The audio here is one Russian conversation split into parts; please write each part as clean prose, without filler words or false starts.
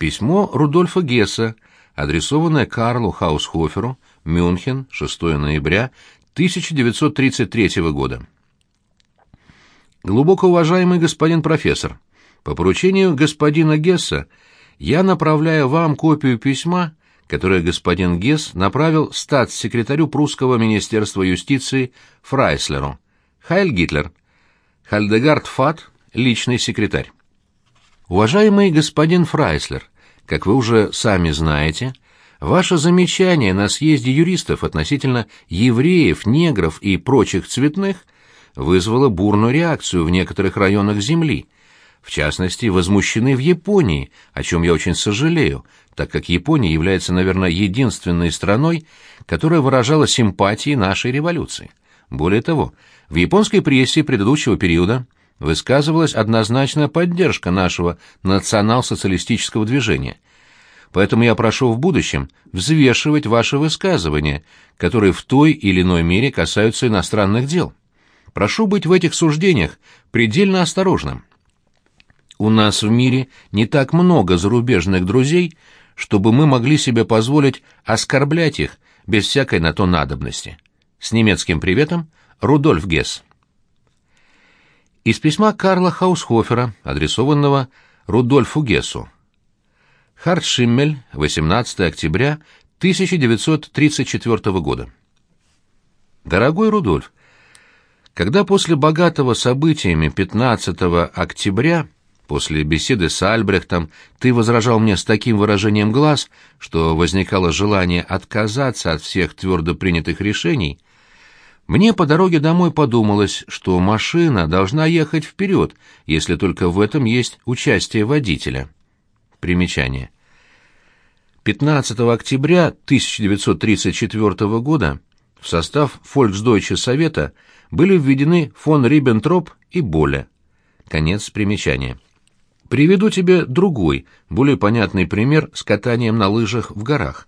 Письмо Рудольфа Гесса, адресованное Карлу Хаусхоферу, Мюнхен, 6 ноября 1933 года. Глубоко уважаемый господин профессор, по поручению господина Гесса я направляю вам копию письма, которое господин Гесс направил статс-секретарю прусского министерства юстиции Фрайслеру. Хайль Гитлер. Хальдегард Фат, личный секретарь. Уважаемый господин Фрайслер, как вы уже сами знаете, ваше замечание на съезде юристов относительно евреев, негров и прочих цветных вызвало бурную реакцию в некоторых районах Земли. В частности, возмущены в Японии, о чем я очень сожалею, так как Япония является, наверное, единственной страной, которая выражала симпатии нашей революции. Более того, в японской прессе предыдущего периода высказывалась однозначная поддержка нашего национал-социалистического движения. Поэтому я прошу в будущем взвешивать ваши высказывания, которые в той или иной мере касаются иностранных дел. Прошу быть в этих суждениях предельно осторожным. У нас в мире не так много зарубежных друзей, чтобы мы могли себе позволить оскорблять их без всякой на то надобности. С немецким приветом, Рудольф Гесс. Из письма Карла Хаусхофера, адресованного Рудольфу Гессу. Хартшиммель, 18 октября 1934 года. Дорогой Рудольф, когда после богатого событиями 15 октября, после беседы с Альбрехтом, ты возражал мне с таким выражением глаз, что возникало желание отказаться от всех твердо принятых решений, мне по дороге домой подумалось, что машина должна ехать вперед, если только в этом есть участие водителя. Примечание. 15 октября 1934 года в состав Фольксдойче Совета были введены фон Риббентроп и Боле. Конец примечания. Приведу тебе другой, более понятный пример с катанием на лыжах в горах.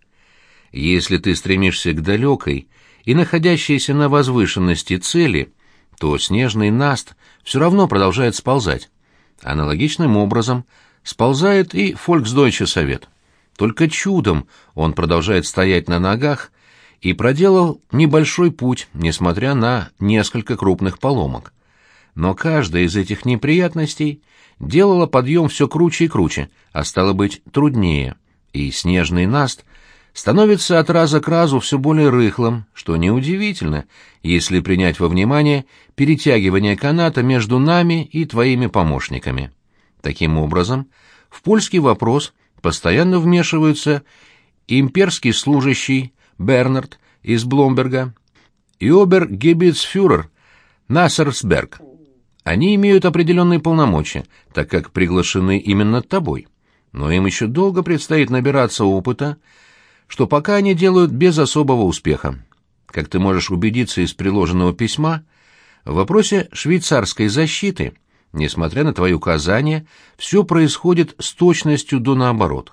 Если ты стремишься к далекой и находящейся на возвышенности цели, то снежный наст все равно продолжает сползать. Аналогичным образом сползает и Фольксдойче Совет. Только чудом он продолжает стоять на ногах и проделал небольшой путь, несмотря на несколько крупных поломок. Но каждая из этих неприятностей делала подъем все круче и круче, а стало быть, труднее, и снежный наст становится от раза к разу все более рыхлым, что неудивительно, если принять во внимание перетягивание каната между нами и твоими помощниками. Таким образом, в польский вопрос постоянно вмешиваются имперский служащий Бернард из Бломберга и обер-гебицфюрер Нассерсберг. Они имеют определенные полномочия, так как приглашены именно тобой. Но им еще долго предстоит набираться опыта, что пока они делают без особого успеха. Как ты можешь убедиться из приложенного письма, в вопросе швейцарской защиты, несмотря на твои указания, все происходит с точностью до наоборот.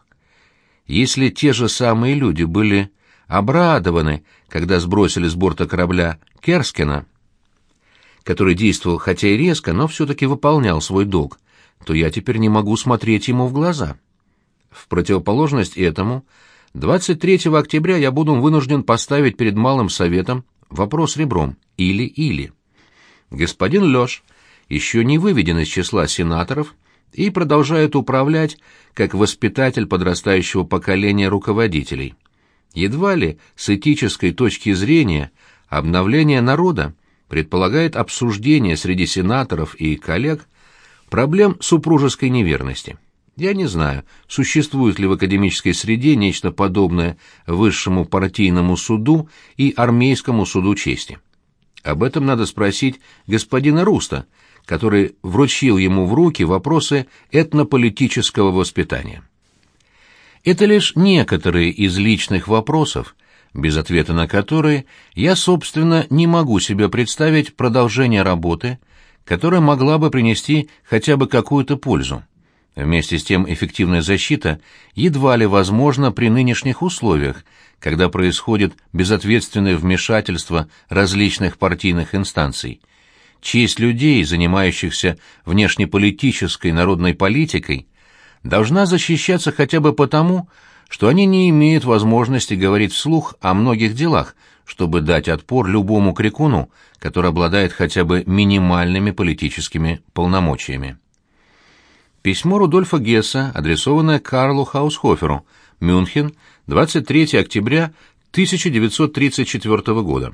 Если те же самые люди были обрадованы, когда сбросили с борта корабля Керскена, который действовал хотя и резко, но все-таки выполнял свой долг, то я теперь не могу смотреть ему в глаза. В противоположность этому, 23 октября я буду вынужден поставить перед Малым Советом вопрос ребром «или-или». Господин Лёш еще не выведен из числа сенаторов и продолжает управлять как воспитатель подрастающего поколения руководителей. Едва ли с этической точки зрения обновление народа предполагает обсуждение среди сенаторов и коллег проблем супружеской неверности. Я не знаю, существует ли в академической среде нечто подобное высшему партийному суду и армейскому суду чести. Об этом надо спросить господина Руста, который вручил ему в руки вопросы этнополитического воспитания. Это лишь некоторые из личных вопросов, без ответа на которые я, собственно, не могу себе представить продолжение работы, которая могла бы принести хотя бы какую-то пользу. Вместе с тем эффективная защита едва ли возможна при нынешних условиях, когда происходит безответственное вмешательство различных партийных инстанций. Честь людей, занимающихся внешнеполитической народной политикой, должна защищаться хотя бы потому, что они не имеют возможности говорить вслух о многих делах, чтобы дать отпор любому крикуну, который обладает хотя бы минимальными политическими полномочиями. Письмо Рудольфа Гесса, адресованное Карлу Хаусхоферу, Мюнхен, 23 октября 1934 года.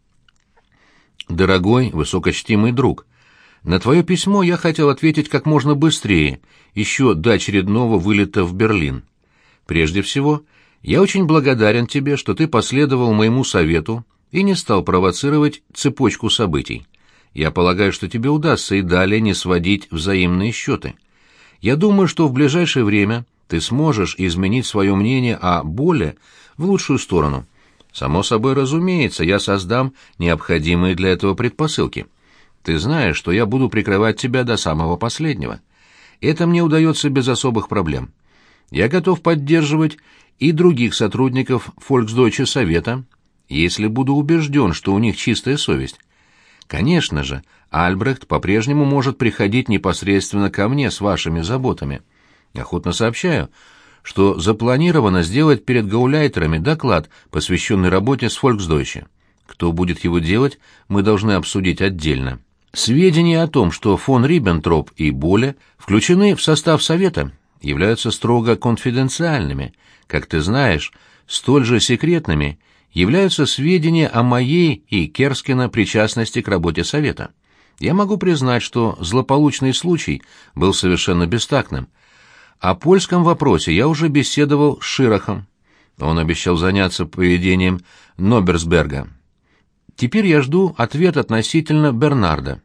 «Дорогой, высокочтимый друг, на твое письмо я хотел ответить как можно быстрее, еще до очередного вылета в Берлин. Прежде всего, я очень благодарен тебе, что ты последовал моему совету и не стал провоцировать цепочку событий. Я полагаю, что тебе удастся и далее не сводить взаимные счеты. Я думаю, что в ближайшее время ты сможешь изменить свое мнение о боли в лучшую сторону. Само собой разумеется, я создам необходимые для этого предпосылки. Ты знаешь, что я буду прикрывать тебя до самого последнего. Это мне удается без особых проблем. Я готов поддерживать и других сотрудников Volksdeutsche Совета, если буду убежден, что у них чистая совесть. Конечно же, Альбрехт по-прежнему может приходить непосредственно ко мне с вашими заботами. Охотно сообщаю, что запланировано сделать перед гауляйтерами доклад, посвященный работе с Volksdeutsche. Кто будет его делать, мы должны обсудить отдельно. Сведения о том, что фон Риббентроп и Боле включены в состав Совета, являются строго конфиденциальными. Как ты знаешь, столь же секретными являются сведения о моей и Керскина причастности к работе Совета. Я могу признать, что злополучный случай был совершенно бестактным. О польском вопросе я уже беседовал с Широхом. Он обещал заняться поведением Ноберсберга. Теперь я жду ответ относительно Бернарда.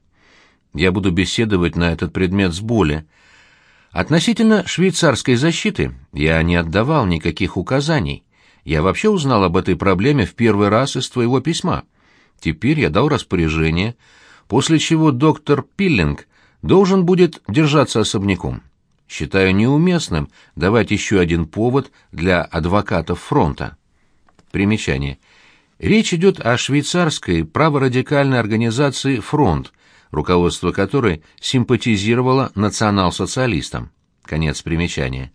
Я буду беседовать на этот предмет с Боле. Относительно швейцарской защиты я не отдавал никаких указаний. Я вообще узнал об этой проблеме в первый раз из твоего письма. Теперь я дал распоряжение, после чего доктор Пиллинг должен будет держаться особняком. Считаю неуместным давать еще один повод для адвокатов фронта. Примечание. Речь идет о швейцарской праворадикальной организации «Фронт», руководство которой симпатизировало национал-социалистам. Конец примечания.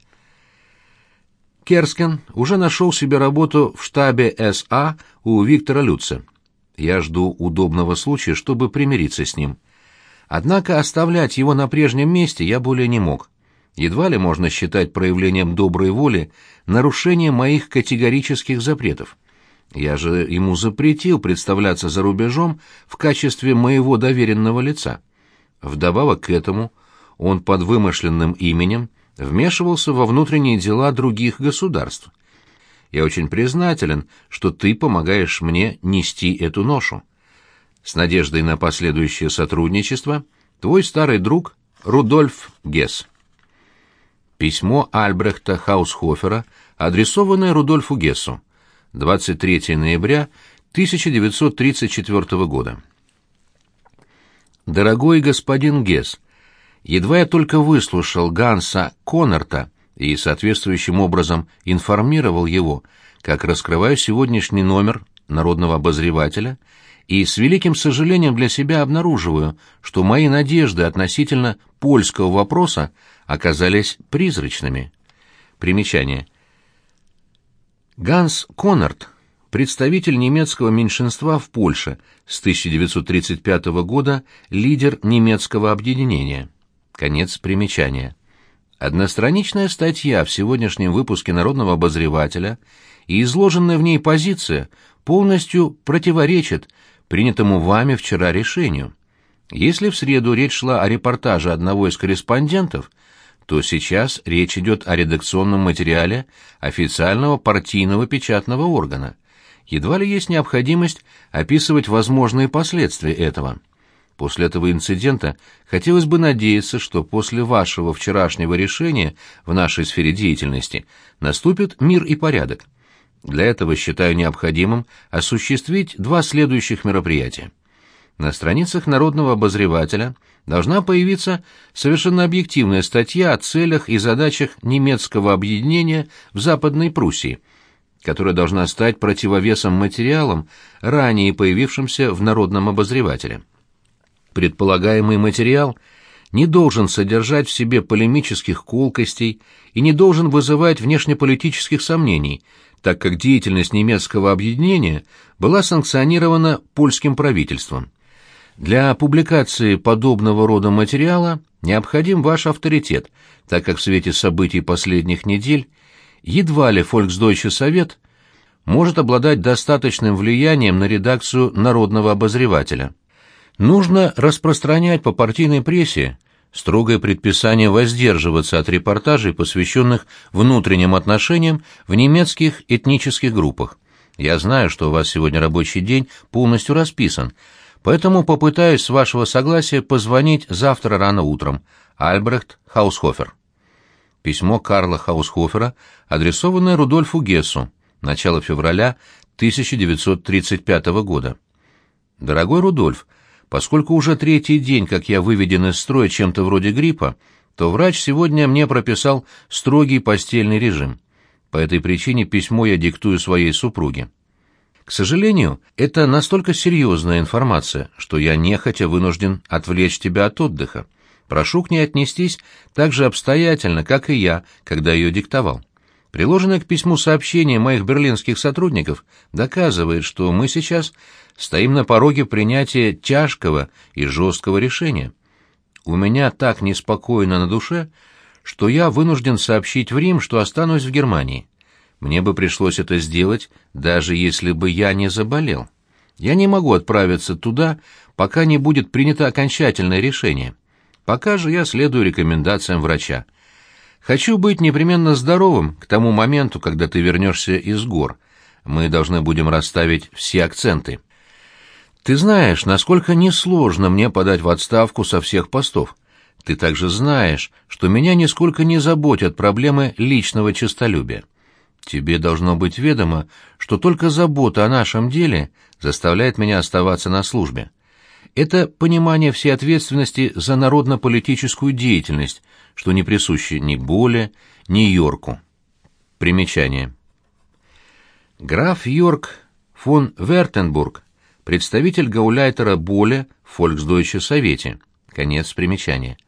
Керскин уже нашел себе работу в штабе СА у Виктора Люца. Я жду удобного случая, чтобы примириться с ним. Однако оставлять его на прежнем месте я более не мог. Едва ли можно считать проявлением доброй воли нарушение моих категорических запретов. Я же ему запретил представляться за рубежом в качестве моего доверенного лица. Вдобавок к этому он под вымышленным именем вмешивался во внутренние дела других государств. Я очень признателен, что ты помогаешь мне нести эту ношу. С надеждой на последующее сотрудничество, твой старый друг Рудольф Гесс. Письмо Альбрехта Хаусхофера, адресованное Рудольфу Гессу. 23 ноября 1934 года. Дорогой господин Гесс, едва я только выслушал Ганса Коннорта и соответствующим образом информировал его, как раскрываю сегодняшний номер «Народного обозревателя», и с великим сожалением для себя обнаруживаю, что мои надежды относительно польского вопроса оказались призрачными. Примечание. Ганс Коннорт – представитель немецкого меньшинства в Польше, с 1935 года лидер немецкого объединения. Конец примечания. Одностраничная статья в сегодняшнем выпуске «Народного обозревателя» и изложенная в ней позиция полностью противоречит принятому вами вчера решению. Если в среду речь шла о репортаже одного из корреспондентов, то сейчас речь идет о редакционном материале официального партийного печатного органа. Едва ли есть необходимость описывать возможные последствия этого. После этого инцидента хотелось бы надеяться, что после вашего вчерашнего решения в нашей сфере деятельности наступит мир и порядок. Для этого считаю необходимым осуществить два следующих мероприятия. На страницах «Народного обозревателя» должна появиться совершенно объективная статья о целях и задачах немецкого объединения в Западной Пруссии, которая должна стать противовесом материалам, ранее появившимся в «Народном обозревателе». Предполагаемый материал не должен содержать в себе полемических колкостей и не должен вызывать внешнеполитических сомнений, так как деятельность немецкого объединения была санкционирована польским правительством. Для публикации подобного рода материала необходим ваш авторитет, так как в свете событий последних недель едва ли Volksdeutsche Совет может обладать достаточным влиянием на редакцию «Народного обозревателя». Нужно распространять по партийной прессе строгое предписание воздерживаться от репортажей, посвященных внутренним отношениям в немецких этнических группах. Я знаю, что у вас сегодня рабочий день полностью расписан, поэтому попытаюсь с вашего согласия позвонить завтра рано утром. Альбрехт Хаусхофер. Письмо Карла Хаусхофера, адресованное Рудольфу Гессу. Начало февраля 1935 года. Дорогой Рудольф, поскольку уже третий день, как я выведен из строя чем-то вроде гриппа, то врач сегодня мне прописал строгий постельный режим. По этой причине письмо я диктую своей супруге. К сожалению, это настолько серьезная информация, что я нехотя вынужден отвлечь тебя от отдыха. Прошу к ней отнестись так же обстоятельно, как и я, когда ее диктовал. Приложенное к письму сообщение моих берлинских сотрудников доказывает, что мы сейчас стоим на пороге принятия тяжкого и жесткого решения. У меня так неспокойно на душе, что я вынужден сообщить в Рим, что останусь в Германии. Мне бы пришлось это сделать, даже если бы я не заболел. Я не могу отправиться туда, пока не будет принято окончательное решение. Пока же я следую рекомендациям врача. Хочу быть непременно здоровым к тому моменту, когда ты вернешься из гор. Мы должны будем расставить все акценты. Ты знаешь, насколько несложно мне подать в отставку со всех постов. Ты также знаешь, что меня нисколько не заботят проблемы личного честолюбия. Тебе должно быть ведомо, что только забота о нашем деле заставляет меня оставаться на службе. Это понимание всей ответственности за народно-политическую деятельность, что не присуще ни Боле, ни Йорку. Примечание. Граф Йорк фон Вертенбург, представитель гауляйтера Боле в Volksdeutsche Совете. Конец примечания.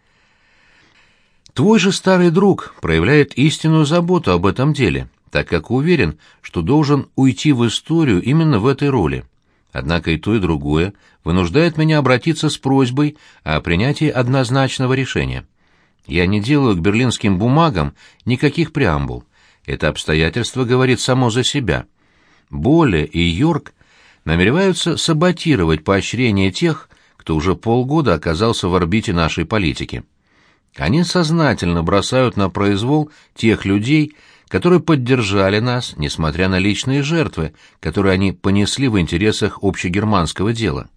Твой же старый друг проявляет истинную заботу об этом деле, так как уверен, что должен уйти в историю именно в этой роли. Однако и то, и другое вынуждает меня обратиться с просьбой о принятии однозначного решения. Я не делаю к берлинским бумагам никаких преамбул. Это обстоятельство говорит само за себя. Боле и Йорк намереваются саботировать поощрение тех, кто уже полгода оказался в орбите нашей политики. Они сознательно бросают на произвол тех людей, которые поддержали нас, несмотря на личные жертвы, которые они понесли в интересах общегерманского дела.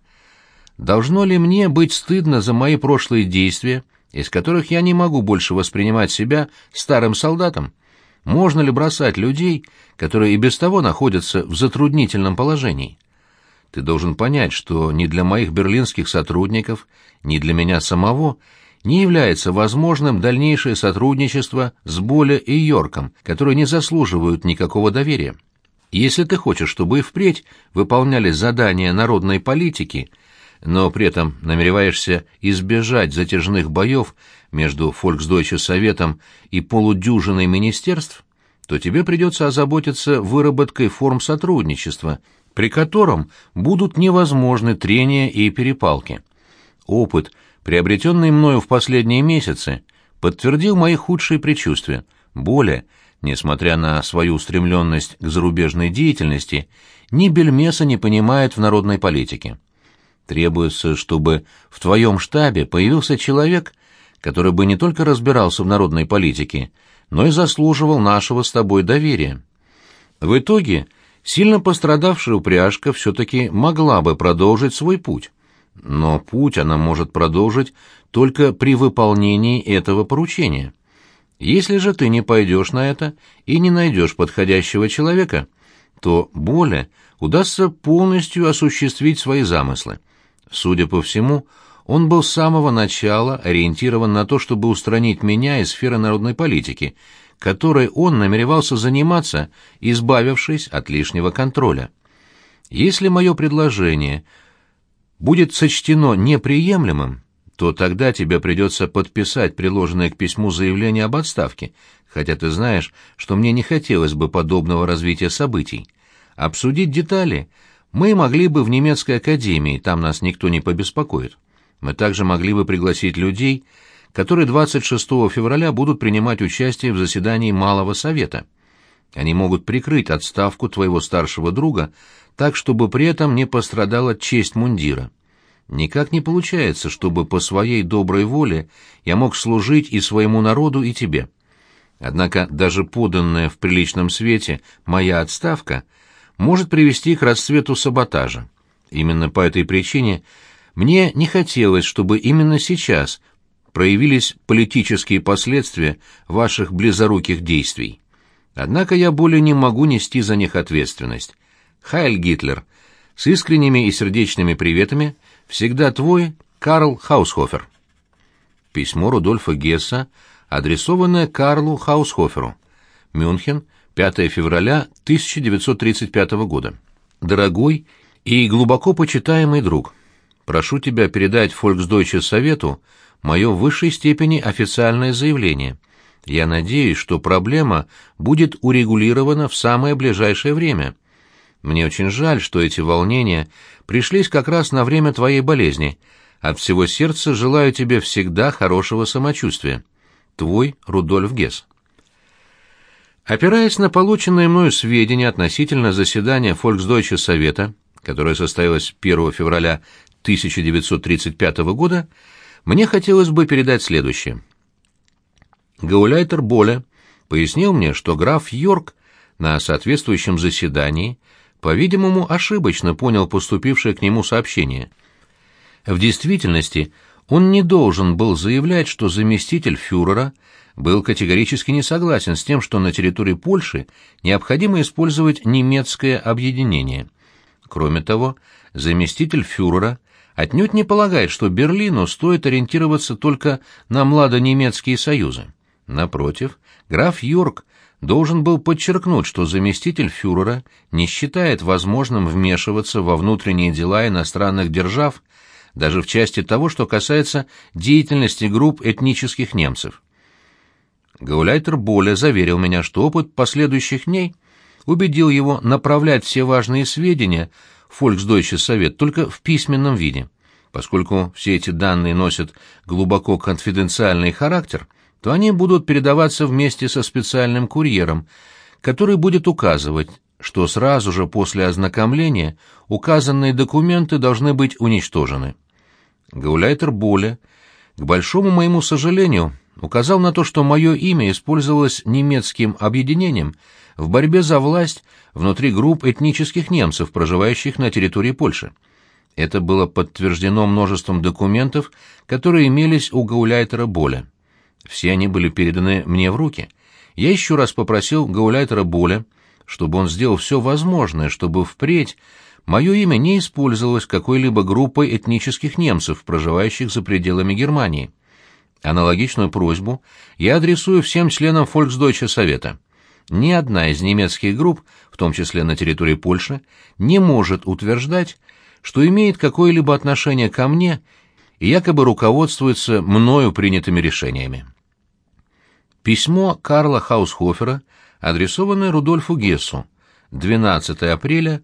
Должно ли мне быть стыдно за мои прошлые действия, из которых я не могу больше воспринимать себя старым солдатом? Можно ли бросать людей, которые и без того находятся в затруднительном положении? Ты должен понять, что ни для моих берлинских сотрудников, ни для меня самого не является возможным дальнейшее сотрудничество с Боле и Йорком, которые не заслуживают никакого доверия. Если ты хочешь, чтобы и впредь выполняли задания народной политики, но при этом намереваешься избежать затяжных боев между Volksdeutsche Советом и полудюжиной министерств, то тебе придется озаботиться выработкой форм сотрудничества, при котором будут невозможны трения и перепалки. Опыт, приобретенный мною в последние месяцы, подтвердил мои худшие предчувствия. Более, несмотря на свою устремленность к зарубежной деятельности, ни бельмеса не понимает в народной политике. Требуется, чтобы в твоем штабе появился человек, который бы не только разбирался в народной политике, но и заслуживал нашего с тобой доверия. В итоге, сильно пострадавшая упряжка все-таки могла бы продолжить свой путь. Но путь она может продолжить только при выполнении этого поручения. Если же ты не пойдешь на это и не найдешь подходящего человека, то Боле удастся полностью осуществить свои замыслы. Судя по всему, он был с самого начала ориентирован на то, чтобы устранить меня из сферы народной политики, которой он намеревался заниматься, избавившись от лишнего контроля. Если мое предложение будет сочтено неприемлемым, то тогда тебе придется подписать приложенное к письму заявление об отставке, хотя ты знаешь, что мне не хотелось бы подобного развития событий. Обсудить детали мы могли бы в немецкой академии, там нас никто не побеспокоит. Мы также могли бы пригласить людей, которые 26 февраля будут принимать участие в заседании Малого Совета. Они могут прикрыть отставку твоего старшего друга так, чтобы при этом не пострадала честь мундира. Никак не получается, чтобы по своей доброй воле я мог служить и своему народу, и тебе. Однако даже поданная в приличном свете моя отставка может привести к расцвету саботажа. Именно по этой причине мне не хотелось, чтобы именно сейчас проявились политические последствия ваших близоруких действий. Однако я более не могу нести за них ответственность. Хайль Гитлер. С искренними и сердечными приветами, всегда твой Карл Хаусхофер. Письмо Рудольфа Гесса, адресованное Карлу Хаусхоферу. Мюнхен, 5 февраля 1935 года. Дорогой и глубоко почитаемый друг, прошу тебя передать Фольксдойче Совету мое в высшей степени официальное заявление. Я надеюсь, что проблема будет урегулирована в самое ближайшее время. Мне очень жаль, что эти волнения пришлись как раз на время твоей болезни. От всего сердца желаю тебе всегда хорошего самочувствия. Твой Рудольф Гесс. Опираясь на полученные мною сведения относительно заседания Фольксдойче Совета, которое состоялось 1 февраля 1935 года, мне хотелось бы передать следующее. Гауляйтер Боле пояснил мне, что граф Йорк на соответствующем заседании, по-видимому, ошибочно понял поступившее к нему сообщение. В действительности, он не должен был заявлять, что заместитель фюрера был категорически не согласен с тем, что на территории Польши необходимо использовать немецкое объединение. Кроме того, заместитель фюрера отнюдь не полагает, что Берлину стоит ориентироваться только на младонемецкие союзы. Напротив, граф Йорк должен был подчеркнуть, что заместитель фюрера не считает возможным вмешиваться во внутренние дела иностранных держав, даже в части того, что касается деятельности групп этнических немцев. Гауляйтер Боле заверил меня, что опыт последующих дней убедил его направлять все важные сведения в Фольксдойче Совет только в письменном виде. Поскольку все эти данные носят глубоко конфиденциальный характер, то они будут передаваться вместе со специальным курьером, который будет указывать, что сразу же после ознакомления указанные документы должны быть уничтожены. Гауляйтер Боле, к большому моему сожалению, указал на то, что мое имя использовалось немецким объединением в борьбе за власть внутри групп этнических немцев, проживающих на территории Польши. Это было подтверждено множеством документов, которые имелись у Гауляйтера Боле. Все они были переданы мне в руки. Я еще раз попросил Гауляйтера Боле, чтобы он сделал все возможное, чтобы впредь мое имя не использовалось какой-либо группой этнических немцев, проживающих за пределами Германии. Аналогичную просьбу я адресую всем членам Фольксдойче Совета. Ни одна из немецких групп, в том числе на территории Польши, не может утверждать, что имеет какое-либо отношение ко мне и якобы руководствуется мною принятыми решениями. Письмо Карла Хаусхофера, адресованное Рудольфу Гессу, 12 апреля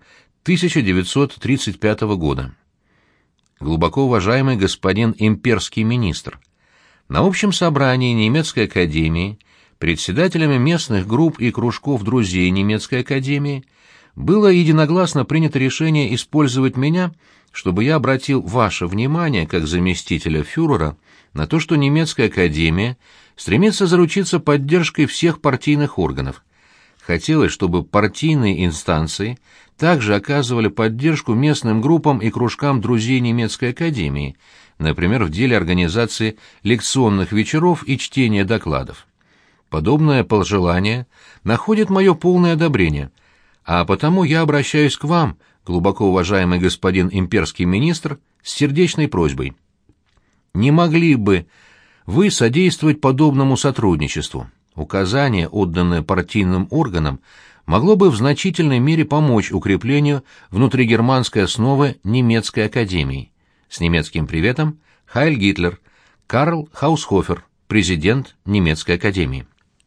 1935 года. Глубоко уважаемый господин имперский министр, на общем собрании немецкой академии председателями местных групп и кружков друзей немецкой академии было единогласно принято решение использовать меня, чтобы я обратил ваше внимание, как заместителя фюрера, на то, что немецкая академия стремится заручиться поддержкой всех партийных органов. Хотелось, чтобы партийные инстанции также оказывали поддержку местным группам и кружкам друзей немецкой академии, например, в деле организации лекционных вечеров и чтения докладов. Подобное пожелание находит мое полное одобрение, а потому я обращаюсь к вам, глубоко уважаемый господин имперский министр, с сердечной просьбой. Не могли бы вы содействовать подобному сотрудничеству? Указание, отданное партийным органам, могло бы в значительной мере помочь укреплению внутригерманской основы немецкой академии. С немецким приветом, Хайль Гитлер, Карл Хаусхофер, президент немецкой академии.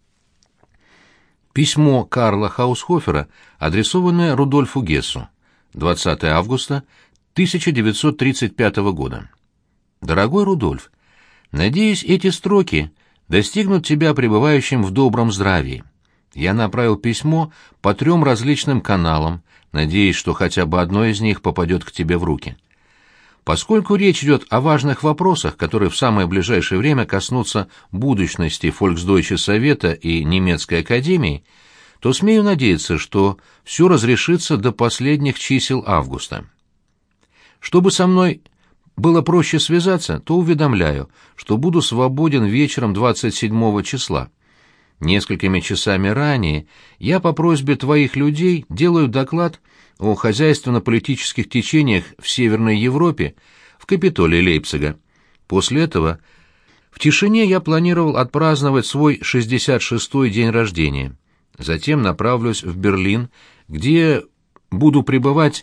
Письмо Карла Хаусхофера, адресованное Рудольфу Гессу. 20 августа 1935 года. Дорогой Рудольф, надеюсь, эти строки достигнут тебя пребывающим в добром здравии. Я направил письмо по 3 различным каналам, надеясь, что хотя бы одно из них попадет к тебе в руки. Поскольку речь идет о важных вопросах, которые в самое ближайшее время коснутся будущности Фольксдойче Совета и немецкой академии, то смею надеяться, что все разрешится до последних чисел августа. Чтобы со мной было проще связаться, то уведомляю, что буду свободен вечером 27 числа. Несколькими часами ранее я по просьбе твоих людей делаю доклад о хозяйственно-политических течениях в Северной Европе в Капитолии Лейпцига. После этого в тишине я планировал отпраздновать свой 66-й день рождения. Затем направлюсь в Берлин, где буду пребывать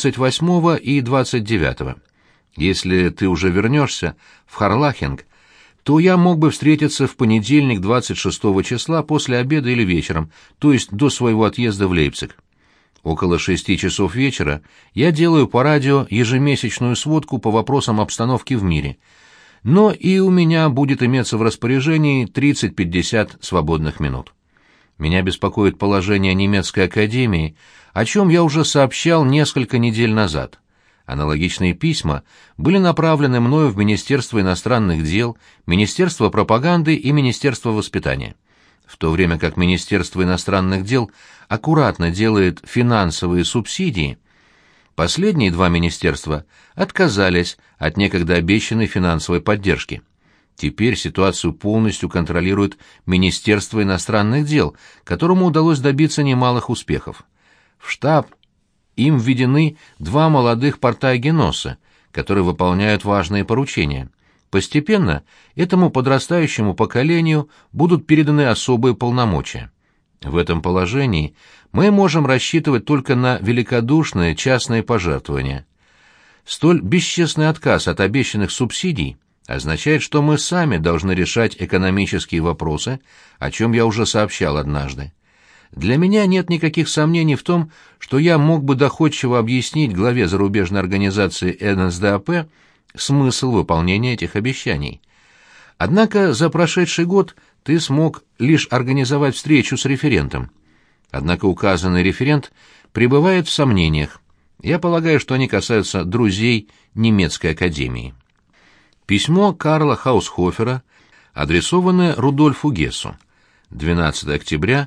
28 и 29. Если ты уже вернешься в Харлахинг, то я мог бы встретиться в понедельник 26 числа после обеда или вечером, то есть до своего отъезда в Лейпциг. Около 6 часов вечера я делаю по радио ежемесячную сводку по вопросам обстановки в мире, но и у меня будет иметься в распоряжении 30-50 свободных минут. Меня беспокоит положение немецкой академии, о чем я уже сообщал несколько недель назад. Аналогичные письма были направлены мною в Министерство иностранных дел, Министерство пропаганды и Министерство воспитания. В то время как Министерство иностранных дел аккуратно делает финансовые субсидии, последние 2 министерства отказались от некогда обещанной финансовой поддержки. Теперь ситуацию полностью контролирует Министерство иностранных дел, которому удалось добиться немалых успехов. В штаб им введены 2 молодых портайгеносса, которые выполняют важные поручения. Постепенно этому подрастающему поколению будут переданы особые полномочия. В этом положении мы можем рассчитывать только на великодушные частные пожертвования. Столь бесчестный отказ от обещанных субсидий означает, что мы сами должны решать экономические вопросы, о чем я уже сообщал однажды. Для меня нет никаких сомнений в том, что я мог бы доходчиво объяснить главе зарубежной организации НСДАП смысл выполнения этих обещаний. Однако за прошедший год ты смог лишь организовать встречу с референтом. Однако указанный референт пребывает в сомнениях. Я полагаю, что они касаются друзей немецкой академии. Письмо Карла Хаусхофера, адресованное Рудольфу Гессу. 12 октября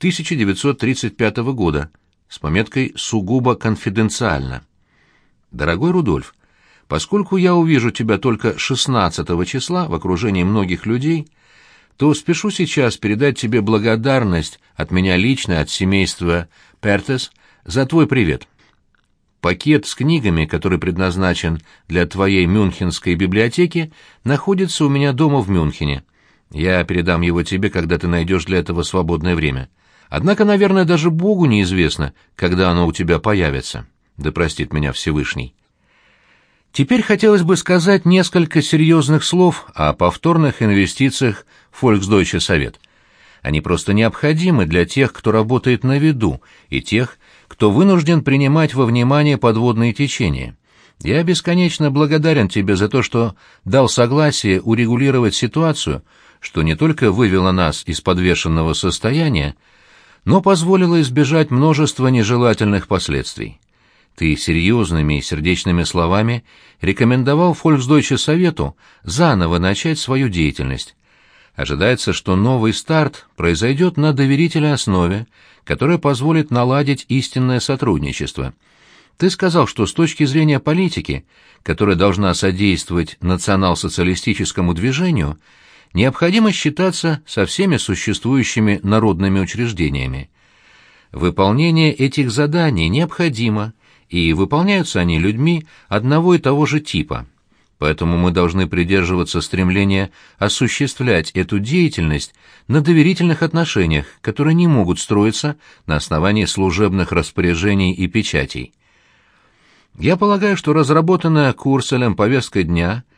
1935 года, с пометкой «Сугубо конфиденциально». Дорогой Рудольф, поскольку я увижу тебя только 16 числа в окружении многих людей, то спешу сейчас передать тебе благодарность от меня лично, от семейства Пертес, за твой привет. Пакет с книгами, который предназначен для твоей мюнхенской библиотеки, находится у меня дома в Мюнхене. Я передам его тебе, когда ты найдешь для этого свободное время. Однако, наверное, даже Богу неизвестно, когда оно у тебя появится. Да простит меня Всевышний. Теперь хотелось бы сказать несколько серьезных слов о повторных инвестициях в Фольксдойче Совет. Они просто необходимы для тех, кто работает на виду, и тех, кто вынужден принимать во внимание подводные течения. Я бесконечно благодарен тебе за то, что дал согласие урегулировать ситуацию, что не только вывело нас из подвешенного состояния, но позволило избежать множества нежелательных последствий. Ты серьезными и сердечными словами рекомендовал Фольксдойче Совету заново начать свою деятельность. Ожидается, что новый старт произойдет на доверительной основе, которая позволит наладить истинное сотрудничество. Ты сказал, что с точки зрения политики, которая должна содействовать национал-социалистическому движению, необходимо считаться со всеми существующими народными учреждениями. Выполнение этих заданий необходимо, и выполняются они людьми одного и того же типа. Поэтому мы должны придерживаться стремления осуществлять эту деятельность на доверительных отношениях, которые не могут строиться на основании служебных распоряжений и печатей. Я полагаю, что разработанная Курцелем повестка дня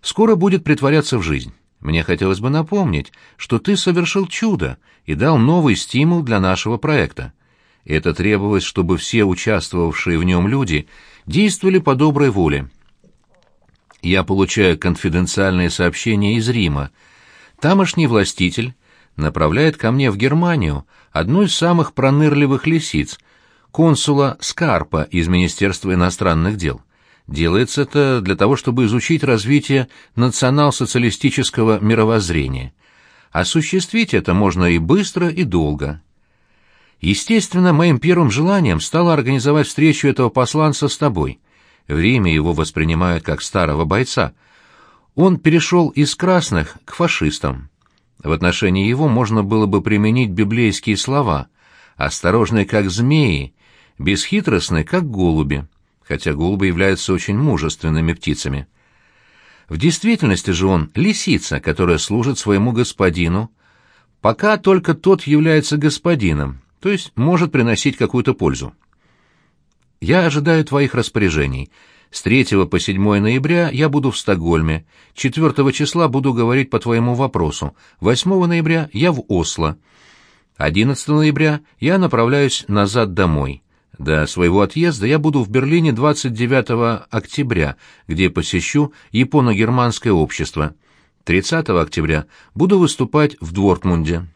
скоро будет претворяться в жизнь. Мне хотелось бы напомнить, что ты совершил чудо и дал новый стимул для нашего проекта. Это требовалось, чтобы все участвовавшие в нем люди действовали по доброй воле. Я получаю конфиденциальные сообщения из Рима. Тамошний властитель направляет ко мне в Германию одну из самых пронырливых лисиц, консула Скарпа из Министерства иностранных дел. Делается это для того, чтобы изучить развитие национал-социалистического мировоззрения. Осуществить это можно и быстро, и долго. Естественно, моим первым желанием стало организовать встречу этого посланца с тобой. В Риме его воспринимают как старого бойца. Он перешел из красных к фашистам. В отношении его можно было бы применить библейские слова: «Осторожный, как змеи, бесхитростный, как голуби», хотя голуби являются очень мужественными птицами. В действительности же он лисица, которая служит своему господину, пока только тот является господином, то есть может приносить какую-то пользу. Я ожидаю твоих распоряжений. С 3 по 7 ноября я буду в Стокгольме, 4 числа буду говорить по твоему вопросу, 8 ноября я в Осло, 11 ноября я направляюсь назад домой. До своего отъезда я буду в Берлине 29 октября, где посещу японо-германское общество. 30 октября буду выступать в Дортмунде.